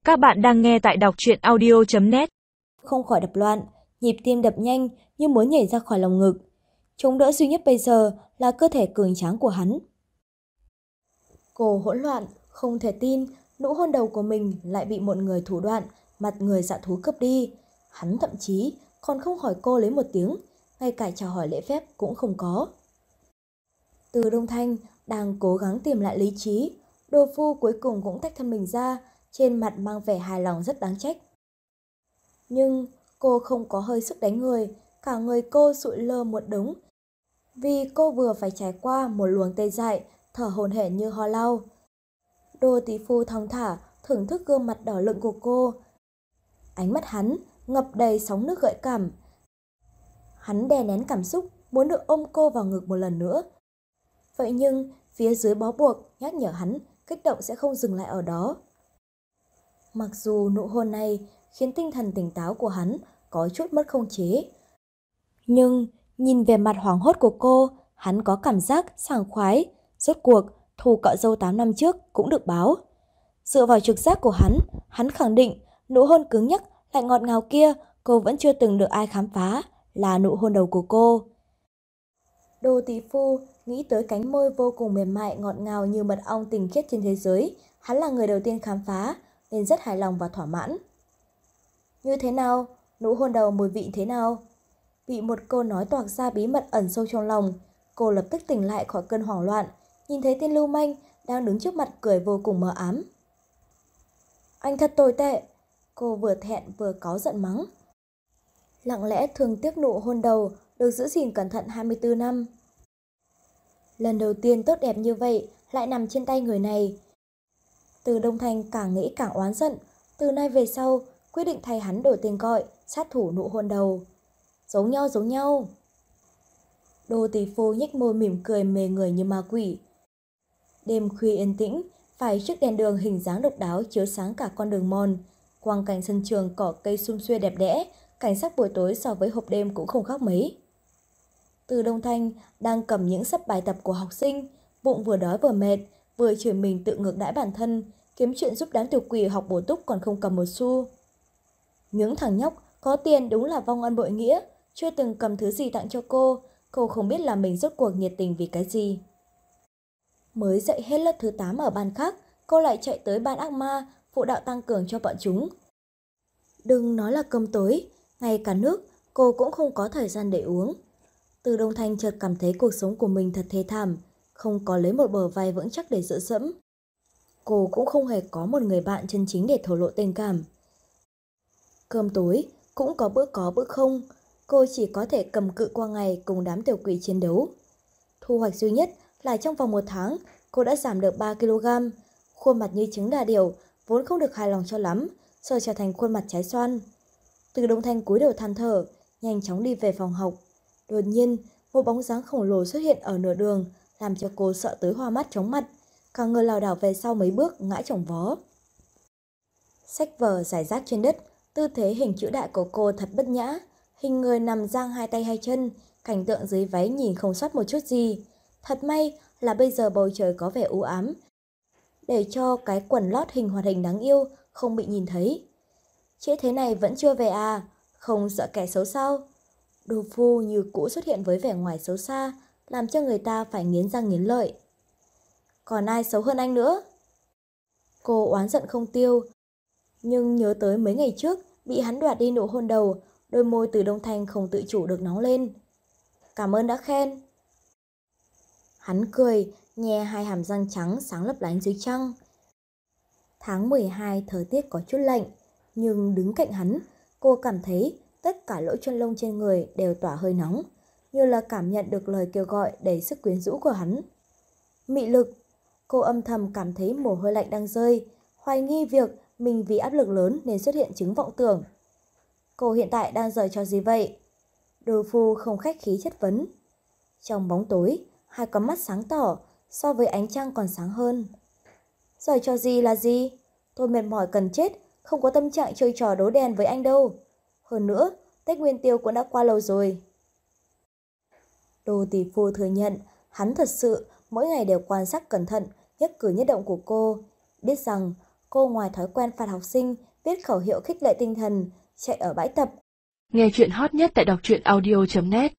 Các bạn đang nghe tại đọc truyện audio.net. Không khỏi đập loạn, nhịp tim đập nhanh như muốn nhảy ra khỏi lòng ngực. Chống đỡ duy nhất bây giờ là cơ thể cường tráng của hắn. Cô hỗn loạn, không thể tin nụ hôn đầu của mình lại bị một người thủ đoạn, mặt người dạ thú cướp đi. Hắn thậm chí còn không hỏi cô lấy một tiếng, ngay cả chào hỏi lễ phép cũng không có. Từ Đông Thanh đang cố gắng tìm lại lý trí, đồ phu cuối cùng cũng tách thân mình ra, trên mặt mang vẻ hài lòng rất đáng trách. Nhưng cô không có hơi sức đánh người, cả người cô sụi lơ một đống. Vì cô vừa phải trải qua một luồng tê dại, thở hổn hển như ho lau. Đô tỷ phu thong thả, thưởng thức gương mặt đỏ lựng của cô. Ánh mắt hắn ngập đầy sóng nước gợi cảm. Hắn đè nén cảm xúc, muốn được ôm cô vào ngực một lần nữa. Vậy nhưng, phía dưới bó buộc nhắc nhở hắn, kích động sẽ không dừng lại ở đó. Mặc dù nụ hôn này khiến tinh thần tỉnh táo của hắn có chút mất khống chế, nhưng nhìn về mặt hoảng hốt của cô, hắn có cảm giác sảng khoái. Rốt cuộc, thù cạo dâu 8 năm trước cũng được báo. Dựa vào trực giác của hắn khẳng định nụ hôn cứng nhắc lại ngọt ngào kia cô vẫn chưa từng được ai khám phá, là nụ hôn đầu của cô. Đô tỷ phu nghĩ tới cánh môi vô cùng mềm mại ngọt ngào như mật ong tinh khiết trên thế giới, hắn là người đầu tiên khám phá nên rất hài lòng và thỏa mãn. Như thế nào? Nụ hôn đầu mùi vị thế nào? Bị một câu nói toạc ra bí mật ẩn sâu trong lòng, cô lập tức tỉnh lại khỏi cơn hoảng loạn, nhìn thấy tên lưu manh đang đứng trước mặt cười vô cùng mờ ám. Anh thật tồi tệ, cô vừa thẹn vừa cáu giận mắng. Lặng lẽ thương tiếc nụ hôn đầu được giữ gìn cẩn thận 24 năm. Lần đầu tiên tốt đẹp như vậy lại nằm trên tay người này. Từ Đông Thanh càng nghĩ càng oán giận, từ nay về sau quyết định thay hắn đổi tên gọi sát thủ nụ hôn đầu. Giống nhau giống nhau. Đô tỷ phu nhếch môi mỉm cười mê người như ma quỷ. Đêm khuya yên tĩnh, vài chiếc đèn đường hình dáng độc đáo chiếu sáng cả con đường mòn. Quang cảnh sân trường cỏ cây sum xuê đẹp đẽ, cảnh sắc buổi tối so với hộp đêm cũng không khác mấy. Từ Đông Thanh đang cầm những sấp bài tập của học sinh, bụng vừa đói vừa mệt, vừa chửi mình tự ngược đãi bản thân, kiếm chuyện giúp đám tiểu quỷ học bổ túc còn không cầm một xu. Những thằng nhóc có tiền đúng là vong ân bội nghĩa, chưa từng cầm thứ gì tặng cho cô không biết là mình rốt cuộc nhiệt tình vì cái gì. Mới dạy hết lớp thứ 8 ở ban khác, cô lại chạy tới ban ác ma, phụ đạo tăng cường cho bọn chúng. Đừng nói là cơm tối, ngay cả nước cô cũng không có thời gian để uống. Từ Đông Thanh chợt cảm thấy cuộc sống của mình thật thê thảm, không có lấy một bờ vai vững chắc để dựa dẫm. Cô cũng không hề có một người bạn chân chính để thổ lộ tình cảm. Cơm tối cũng có bữa không, cô chỉ có thể cầm cự qua ngày cùng đám tiểu quỷ chiến đấu. Thu hoạch duy nhất là trong vòng 1 tháng, cô đã giảm được 3 kg. Khuôn mặt như trứng đà điểu, vốn không được hài lòng cho lắm, giờ trở thành khuôn mặt trái xoan. Từ Đông Thanh cúi đầu than thở, nhanh chóng đi về phòng học. Đột nhiên, một bóng dáng khổng lồ xuất hiện ở nửa đường, làm cho cô sợ tới hoa mắt chóng mặt, cả người lảo đảo về sau mấy bước ngã chồng vó. Sách vở rải rác trên đất, tư thế hình chữ đại của cô thật bất nhã, hình người nằm dang hai tay hai chân, cảnh tượng dưới váy nhìn không sót một chút gì. Thật may là bây giờ bầu trời có vẻ u ám, để cho cái quần lót hình hoạt hình đáng yêu không bị nhìn thấy. Trễ thế này vẫn chưa về à, không sợ kẻ xấu sao? Đồ phu như cũ xuất hiện với vẻ ngoài xấu xa, làm cho người ta phải nghiến răng nghiến lợi. Còn ai xấu hơn anh nữa? Cô oán giận không tiêu, nhưng nhớ tới mấy ngày trước bị hắn đoạt đi nụ hôn đầu, đôi môi Từ Đông Thanh không tự chủ được nóng lên. Cảm ơn đã khen. Hắn cười, nhe hai hàm răng trắng sáng lấp lánh dưới trăng. Tháng 12 thời tiết có chút lạnh, nhưng đứng cạnh hắn, cô cảm thấy tất cả lỗ chân lông trên người đều tỏa hơi nóng, như là cảm nhận được lời kêu gọi đầy sức quyến rũ của hắn. Mị lực, cô âm thầm cảm thấy mồ hôi lạnh đang rơi, hoài nghi việc mình vì áp lực lớn nên xuất hiện chứng vọng tưởng. Cô hiện tại đang giở trò gì vậy? Đồ phu không khách khí chất vấn. Trong bóng tối, hai con mắt sáng tỏ, so với ánh trăng còn sáng hơn. Giở trò gì là gì? Tôi mệt mỏi cần chết, không có tâm trạng chơi trò đố đèn với anh đâu. Hơn nữa, Tết Nguyên Tiêu cũng đã qua lâu rồi. Đô tỷ phu thừa nhận, hắn thật sự mỗi ngày đều quan sát cẩn thận nhất cử nhất động của cô, biết rằng Cô ngoài thói quen phạt học sinh, viết khẩu hiệu khích lệ tinh thần, chạy ở bãi tập. Nghe chuyện hot nhất tại đọc truyện audio.net